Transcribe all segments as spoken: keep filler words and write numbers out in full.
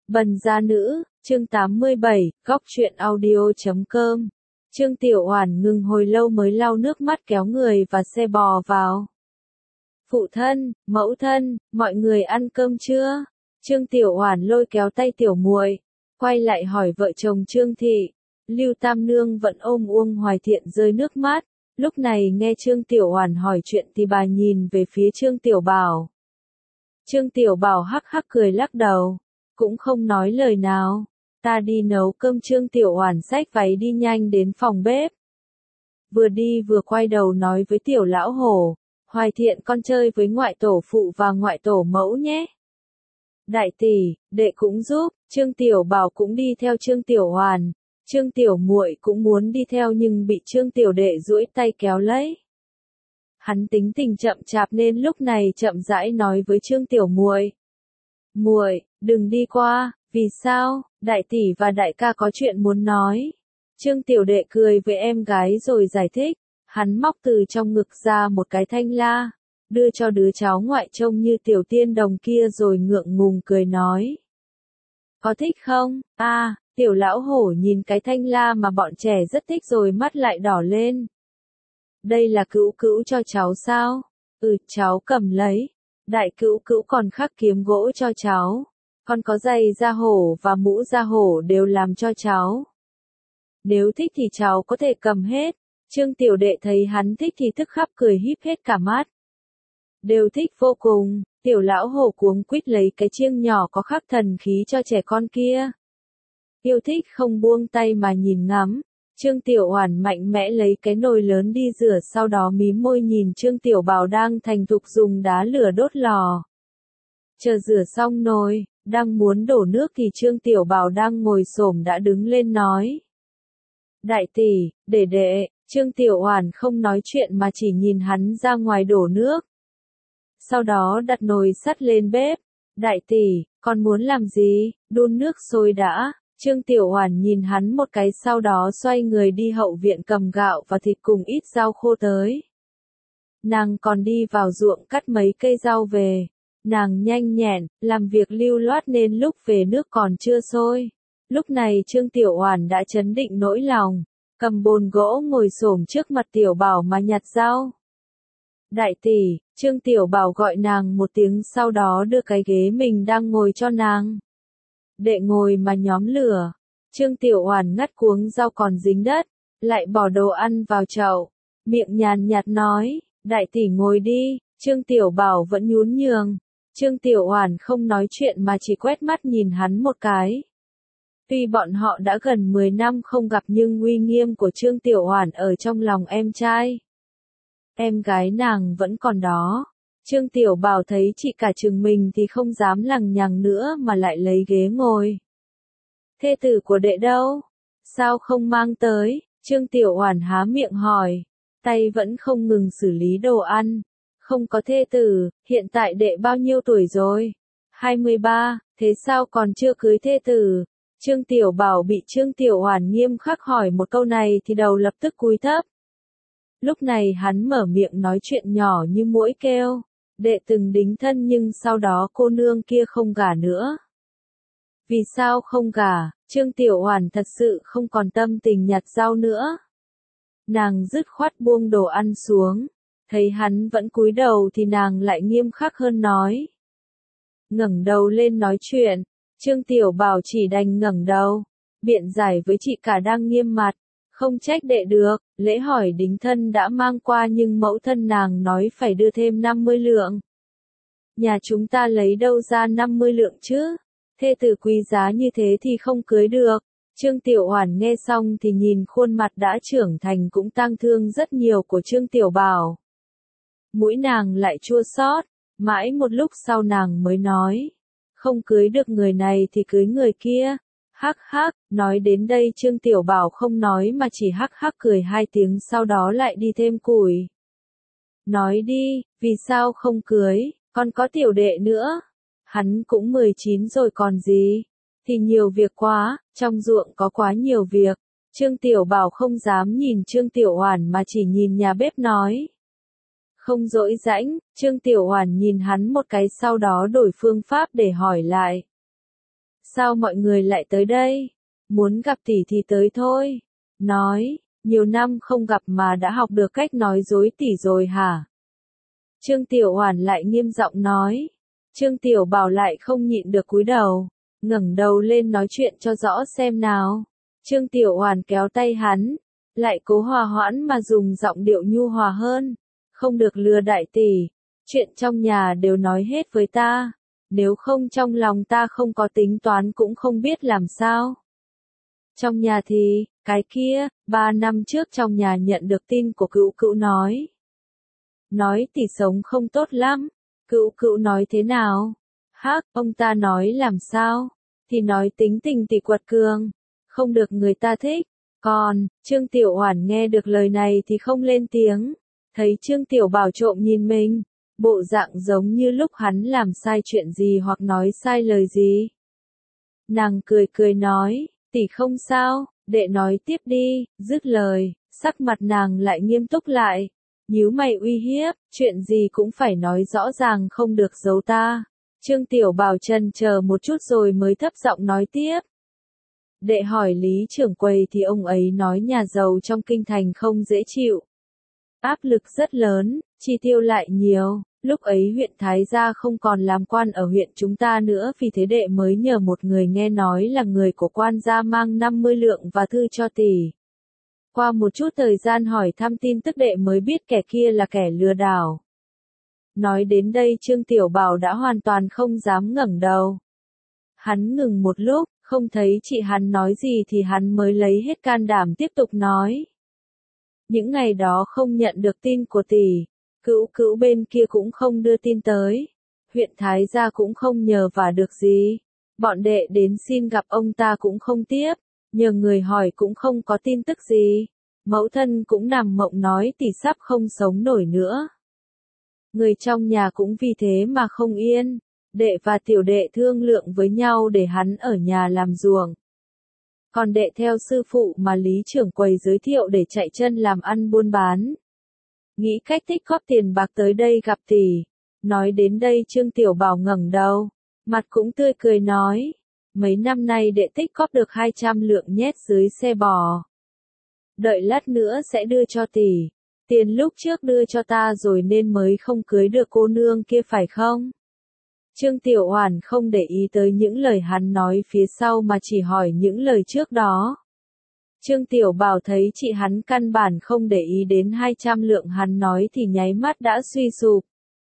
Bần gia nữ, chương tám mươi bảy, góc truyện audio chấm com. Trương Tiểu Oản ngừng hồi lâu mới lau nước mắt kéo người và xe bò vào. Phụ thân, mẫu thân, mọi người ăn cơm chưa? Trương Tiểu Oản lôi kéo tay tiểu muội, quay lại hỏi vợ chồng Trương Thị. Lưu Tam Nương vẫn ôm Uông Hoài Thiện rơi nước mắt, lúc này nghe Trương Tiểu Oản hỏi chuyện thì bà nhìn về phía Trương Tiểu Bảo. Trương Tiểu Bảo hắc hắc cười lắc đầu, cũng không nói lời nào. Ta đi nấu cơm. Trương Tiểu Oản xách váy đi nhanh đến phòng bếp. Vừa đi vừa quay đầu nói với Tiểu Lão Hổ, Hoài Thiện con chơi với ngoại tổ phụ và ngoại tổ mẫu nhé. Đại tỷ, đệ cũng giúp. Trương Tiểu Bảo cũng đi theo Trương Tiểu Oản. Trương Tiểu muội cũng muốn đi theo nhưng bị Trương Tiểu đệ duỗi tay kéo lấy. Hắn tính tình chậm chạp nên lúc này chậm rãi nói với Trương Tiểu muội. Muội, đừng đi qua. Vì sao? Đại tỷ và đại ca có chuyện muốn nói. Trương Tiểu đệ cười với em gái rồi giải thích. Hắn móc từ trong ngực ra một cái thanh la, đưa cho đứa cháu ngoại trông như Tiểu Tiên Đồng kia rồi ngượng ngùng cười nói. Có thích không? À, Tiểu Lão Hổ nhìn cái thanh la mà bọn trẻ rất thích rồi mắt lại đỏ lên. Đây là cữu cữu cho cháu sao? Ừ, cháu cầm lấy. Đại cữu cữu còn khắc kiếm gỗ cho cháu. Con có giày da hổ và mũ da hổ đều làm cho cháu. Nếu thích thì cháu có thể cầm hết. Trương Tiểu đệ thấy hắn thích thì tức khắc cười híp hết cả mắt. Đều thích vô cùng. Tiểu Lão Hổ cuống quýt lấy cái chiêng nhỏ có khắc thần khí cho trẻ con kia. Yêu thích không buông tay mà nhìn ngắm. Trương Tiểu Oản mạnh mẽ lấy cái nồi lớn đi rửa, sau đó mím môi nhìn Trương Tiểu Bảo đang thành thục dùng đá lửa đốt lò. Chờ rửa xong nồi, đang muốn đổ nước thì Trương Tiểu Bảo đang ngồi xổm đã đứng lên nói. Đại tỷ, đệ đệ. Trương Tiểu Oản không nói chuyện mà chỉ nhìn hắn ra ngoài đổ nước. Sau đó đặt nồi sắt lên bếp. Đại tỷ, con muốn làm gì? Đun nước sôi đã. Trương Tiểu Oản nhìn hắn một cái sau đó xoay người đi hậu viện cầm gạo và thịt cùng ít rau khô tới. Nàng còn đi vào ruộng cắt mấy cây rau về. Nàng nhanh nhẹn, làm việc lưu loát nên lúc về nước còn chưa sôi. Lúc này Trương Tiểu Oản đã trấn định nỗi lòng, cầm bồn gỗ ngồi xổm trước mặt Tiểu Bảo mà nhặt rau. Đại tỷ, Trương Tiểu Bảo gọi nàng một tiếng sau đó đưa cái ghế mình đang ngồi cho nàng. Đệ ngồi mà nhóm lửa. Trương Tiểu Oản ngắt cuống rau còn dính đất, lại bỏ đồ ăn vào chậu, miệng nhàn nhạt nói, đại tỷ ngồi đi. Trương Tiểu Bảo vẫn nhún nhường. Trương Tiểu Oản không nói chuyện mà chỉ quét mắt nhìn hắn một cái. Tuy bọn họ đã gần mười năm không gặp nhưng uy nghiêm của Trương Tiểu Oản ở trong lòng em trai, em gái nàng vẫn còn đó. Trương Tiểu Bảo thấy chị cả chừng mình thì không dám lằng nhằng nữa mà lại lấy ghế ngồi. Thê tử của đệ đâu? Sao không mang tới? Trương Tiểu Oản há miệng hỏi, tay vẫn không ngừng xử lý đồ ăn. Không có thê tử. Hiện tại đệ bao nhiêu tuổi rồi? hai mươi ba, thế sao còn chưa cưới thê tử? Trương Tiểu Bảo bị Trương Tiểu Oản nghiêm khắc hỏi một câu này thì đầu lập tức cúi thấp. Lúc này hắn mở miệng nói chuyện nhỏ như muỗi kêu, đệ từng đính thân nhưng sau đó cô nương kia không gả nữa. Vì sao không gả? Trương Tiểu Oản thật sự không còn tâm tình nhặt rau nữa. Nàng dứt khoát buông đồ ăn xuống, thấy hắn vẫn cúi đầu thì nàng lại nghiêm khắc hơn nói. Ngẩng đầu lên nói chuyện. Trương Tiểu Bảo chỉ đành ngẩng đầu, biện giải với chị cả đang nghiêm mặt. Không trách đệ được, lễ hỏi đính thân đã mang qua nhưng mẫu thân nàng nói phải đưa thêm năm mươi lượng. Nhà chúng ta lấy đâu ra năm mươi lượng chứ? Thê tử quý giá như thế thì không cưới được. Trương Tiểu Oản nghe xong thì nhìn khuôn mặt đã trưởng thành cũng tang thương rất nhiều của Trương Tiểu Bảo. Mũi nàng lại chua xót, mãi một lúc sau nàng mới nói. Không cưới được người này thì cưới người kia. Hắc hắc, nói đến đây Trương Tiểu Bảo không nói mà chỉ hắc hắc cười hai tiếng sau đó lại đi thêm củi. Nói đi, vì sao không cưới, còn có tiểu đệ nữa. Hắn cũng mười chín rồi còn gì. Thì nhiều việc quá, trong ruộng có quá nhiều việc. Trương Tiểu Bảo không dám nhìn Trương Tiểu Oản mà chỉ nhìn nhà bếp nói. Không dỗi rãnh. Trương Tiểu Oản nhìn hắn một cái sau đó đổi phương pháp để hỏi lại. Sao mọi người lại tới đây? Muốn gặp tỷ thì tới thôi. Nói, nhiều năm không gặp mà đã học được cách nói dối tỷ rồi hả? Trương Tiểu Oản lại nghiêm giọng nói. Trương Tiểu Bảo lại không nhịn được cúi đầu, ngẩng đầu lên nói chuyện cho rõ xem nào. Trương Tiểu Oản kéo tay hắn, lại cố hòa hoãn mà dùng giọng điệu nhu hòa hơn. Không được lừa đại tỷ, chuyện trong nhà đều nói hết với ta, nếu không trong lòng ta không có tính toán cũng không biết làm sao. Trong nhà thì, cái kia, ba năm trước trong nhà nhận được tin của Cữu Cữu nói. Nói tỷ sống không tốt lắm. Cữu Cữu nói thế nào? Hắc, ông ta nói làm sao? Thì nói tính tình tỷ quật cường, không được người ta thích. Còn, Trương Tiểu Oản nghe được lời này thì không lên tiếng. Thấy Trương Tiểu Bảo trộm nhìn mình, bộ dạng giống như lúc hắn làm sai chuyện gì hoặc nói sai lời gì. Nàng cười cười nói, tỷ không sao, đệ nói tiếp đi. Dứt lời, sắc mặt nàng lại nghiêm túc lại. Nhíu mày uy hiếp, chuyện gì cũng phải nói rõ ràng không được giấu ta. Trương Tiểu Bảo chần chờ một chút rồi mới thấp giọng nói tiếp. Đệ hỏi Lý trưởng quầy thì ông ấy nói nhà giàu trong kinh thành không dễ chịu. Áp lực rất lớn, chi tiêu lại nhiều, lúc ấy huyện Thái Gia không còn làm quan ở huyện chúng ta nữa, vì thế đệ mới nhờ một người nghe nói là người của quan gia mang năm mươi lượng và thư cho tỷ. Qua một chút thời gian hỏi thăm tin tức đệ mới biết kẻ kia là kẻ lừa đảo. Nói đến đây Trương Tiểu Bảo đã hoàn toàn không dám ngẩng đầu. Hắn ngừng một lúc, không thấy chị hắn nói gì thì hắn mới lấy hết can đảm tiếp tục nói. Những ngày đó không nhận được tin của tỷ, Cữu Cữu bên kia cũng không đưa tin tới. Huyện Thái Gia cũng không nhờ vả được gì. Bọn đệ đến xin gặp ông ta cũng không tiếp. Nhờ người hỏi cũng không có tin tức gì. Mẫu thân cũng nằm mộng nói tỷ sắp không sống nổi nữa. Người trong nhà cũng vì thế mà không yên. Đệ và tiểu đệ thương lượng với nhau để hắn ở nhà làm ruộng. Còn đệ theo sư phụ mà Lý trưởng quầy giới thiệu để chạy chân làm ăn buôn bán. Nghĩ cách tích góp tiền bạc tới đây gặp tỷ. Nói đến đây Trương Tiểu Bảo ngẩng đầu, mặt cũng tươi cười nói. Mấy năm nay đệ tích góp được hai trăm lượng nhét dưới xe bò. Đợi lát nữa sẽ đưa cho tỷ. Tiền lúc trước đưa cho ta rồi nên mới không cưới được cô nương kia phải không? Trương Tiểu Oản không để ý tới những lời hắn nói phía sau mà chỉ hỏi những lời trước đó. Trương Tiểu Bảo thấy chị hắn căn bản không để ý đến hai trăm lượng hắn nói thì nháy mắt đã suy sụp.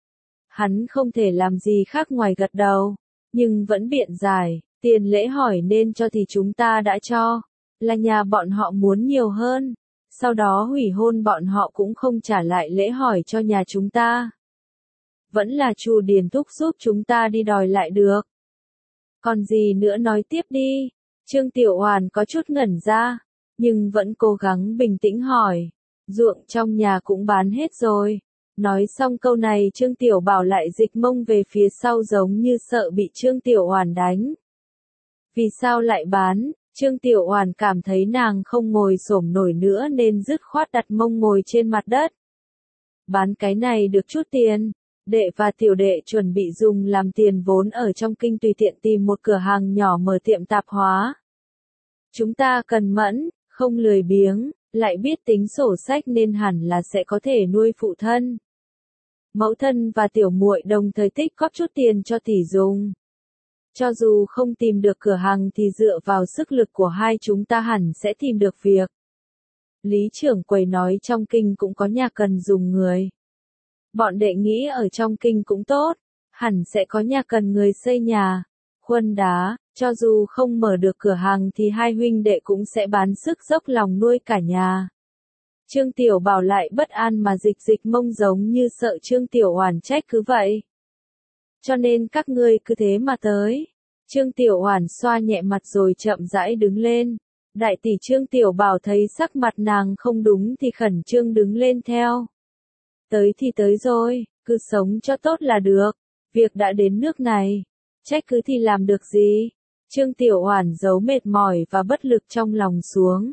Hắn không thể làm gì khác ngoài gật đầu, nhưng vẫn biện giải, tiền lễ hỏi nên cho thì chúng ta đã cho, là nhà bọn họ muốn nhiều hơn, sau đó hủy hôn bọn họ cũng không trả lại lễ hỏi cho nhà chúng ta. Vẫn là Chu Điền Thúc giúp chúng ta đi đòi lại được. Còn gì nữa nói tiếp đi. Trương Tiểu Oản có chút ngẩn ra, nhưng vẫn cố gắng bình tĩnh hỏi. Ruộng trong nhà cũng bán hết rồi. Nói xong câu này Trương Tiểu Bảo lại dịch mông về phía sau giống như sợ bị Trương Tiểu Oản đánh. Vì sao lại bán? Trương Tiểu Oản cảm thấy nàng không ngồi xổm nổi nữa nên dứt khoát đặt mông ngồi trên mặt đất. Bán cái này được chút tiền. Đệ và tiểu đệ chuẩn bị dùng làm tiền vốn ở trong kinh tùy tiện tìm một cửa hàng nhỏ mở tiệm tạp hóa. Chúng ta cần mẫn, không lười biếng, lại biết tính sổ sách nên hẳn là sẽ có thể nuôi phụ thân. Mẫu thân và tiểu muội đồng thời tích góp chút tiền cho tỷ dùng. Cho dù không tìm được cửa hàng thì dựa vào sức lực của hai chúng ta hẳn sẽ tìm được việc. Lý trưởng quầy nói trong kinh cũng có nhà cần dùng người. Bọn đệ nghĩ ở trong kinh cũng tốt, hẳn sẽ có nhà cần người xây nhà, khuân đá, cho dù không mở được cửa hàng thì hai huynh đệ cũng sẽ bán sức dốc lòng nuôi cả nhà. Trương Tiểu Bảo lại bất an mà dịch dịch mông giống như sợ Trương Tiểu Oản trách cứ vậy. Cho nên các ngươi cứ thế mà tới. Trương Tiểu Oản xoa nhẹ mặt rồi chậm rãi đứng lên. Đại tỷ Trương Tiểu Bảo thấy sắc mặt nàng không đúng thì khẩn trương đứng lên theo. Tới thì tới rồi, cứ sống cho tốt là được. Việc đã đến nước này, trách cứ thì làm được gì? Trương Tiểu Oản giấu mệt mỏi và bất lực trong lòng xuống.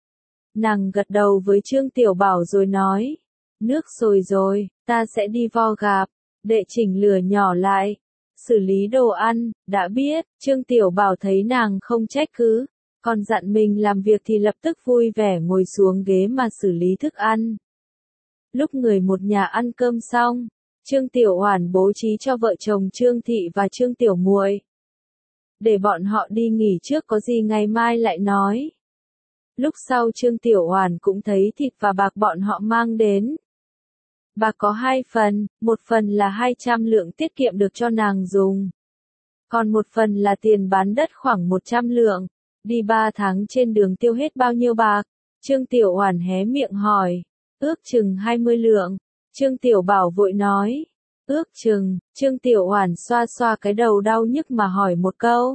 Nàng gật đầu với Trương Tiểu Bảo rồi nói, nước sôi rồi, ta sẽ đi vo gạp, đệ chỉnh lửa nhỏ lại. xử lý đồ ăn, đã biết, Trương Tiểu Bảo thấy nàng không trách cứ, còn dặn mình làm việc thì lập tức vui vẻ ngồi xuống ghế mà xử lý thức ăn. Lúc người một nhà ăn cơm xong, Trương Tiểu Oản bố trí cho vợ chồng Trương Thị và Trương Tiểu Muội, để bọn họ đi nghỉ trước, có gì ngày mai lại nói. Lúc sau Trương Tiểu Oản cũng thấy thịt và bạc bọn họ mang đến. Bạc có hai phần, một phần là hai trăm lượng tiết kiệm được cho nàng dùng. Còn một phần là tiền bán đất khoảng một trăm lượng. Đi ba tháng trên đường tiêu hết bao nhiêu bạc? Trương Tiểu Oản hé miệng hỏi. Ước chừng hai mươi lượng. Trương Tiểu Bảo vội nói. Ước chừng, Trương Tiểu Oản xoa xoa cái đầu đau nhức mà hỏi một câu.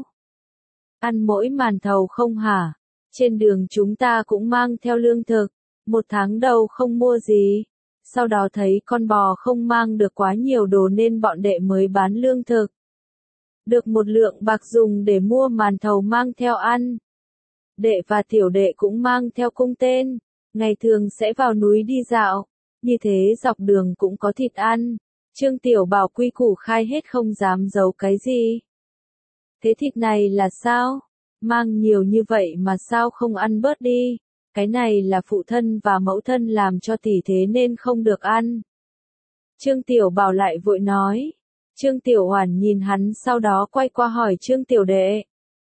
Ăn mỗi màn thầu không hả? Trên đường chúng ta cũng mang theo lương thực. Một tháng đầu không mua gì. Sau đó thấy con bò không mang được quá nhiều đồ nên bọn đệ mới bán lương thực. Được một lượng bạc dùng để mua màn thầu mang theo ăn. Đệ và tiểu đệ cũng mang theo cung tên. Ngày thường sẽ vào núi đi dạo. Như thế dọc đường cũng có thịt ăn. Trương Tiểu Bảo quy củ khai hết không dám giấu cái gì. Thế thịt này là sao? Mang nhiều như vậy mà sao không ăn bớt đi? Cái này là phụ thân và mẫu thân làm cho tỷ thế nên không được ăn. Trương Tiểu Bảo lại vội nói. Trương Tiểu Oản nhìn hắn sau đó quay qua hỏi Trương Tiểu Đệ.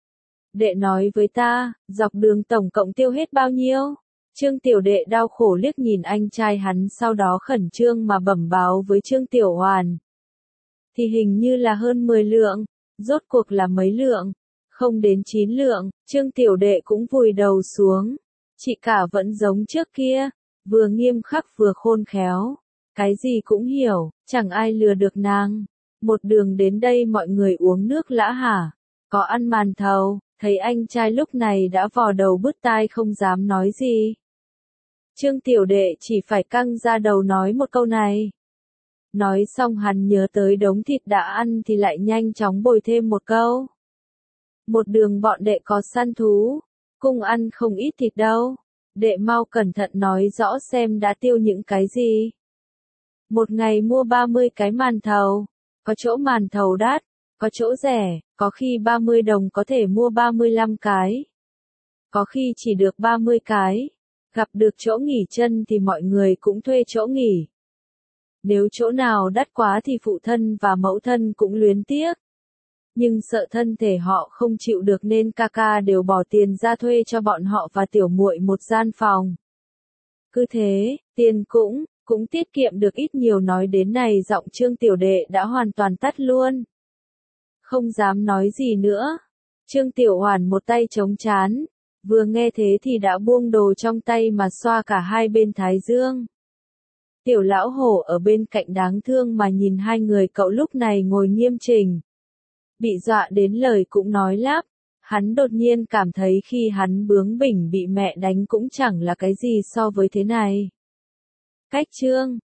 Đệ nói với ta, dọc đường tổng cộng tiêu hết bao nhiêu? Trương Tiểu Đệ đau khổ liếc nhìn anh trai hắn sau đó khẩn trương mà bẩm báo với Trương Tiểu Oản. Thì hình như là hơn mười lượng, rốt cuộc là mấy lượng? Không đến chín lượng, Trương Tiểu Đệ cũng vùi đầu xuống. Chị cả vẫn giống trước kia, vừa nghiêm khắc vừa khôn khéo. Cái gì cũng hiểu, chẳng ai lừa được nàng. Một đường đến đây mọi người uống nước lã hả? Có ăn màn thầu, thấy anh trai lúc này đã vò đầu bứt tai không dám nói gì. Trương Tiểu Đệ chỉ phải căng ra đầu nói một câu này. Nói xong hắn nhớ tới đống thịt đã ăn thì lại nhanh chóng bồi thêm một câu. Một đường bọn đệ có săn thú, cung ăn không ít thịt đâu. Đệ mau cẩn thận nói rõ xem đã tiêu những cái gì. Một ngày mua ba mươi cái màn thầu, có chỗ màn thầu đắt, có chỗ rẻ, có khi ba mươi đồng có thể mua ba mươi lăm cái. Có khi chỉ được ba mươi cái. Gặp được chỗ nghỉ chân thì mọi người cũng thuê chỗ nghỉ. Nếu chỗ nào đắt quá thì phụ thân và mẫu thân cũng luyến tiếc. Nhưng sợ thân thể họ không chịu được nên ca ca đều bỏ tiền ra thuê cho bọn họ và tiểu muội một gian phòng. Cứ thế, tiền cũng, cũng tiết kiệm được ít nhiều. Nói đến này giọng Trương Tiểu Đệ đã hoàn toàn tắt luôn. Không dám nói gì nữa. Trương Tiểu Oản một tay chống trán, vừa nghe thế thì đã buông đồ trong tay mà xoa cả hai bên thái dương. Tiểu Lão Hổ ở bên cạnh đáng thương mà nhìn hai người cậu lúc này ngồi nghiêm chỉnh. Bị dọa đến lời cũng nói lắp. Hắn đột nhiên cảm thấy khi hắn bướng bỉnh bị mẹ đánh cũng chẳng là cái gì so với thế này. Cách chương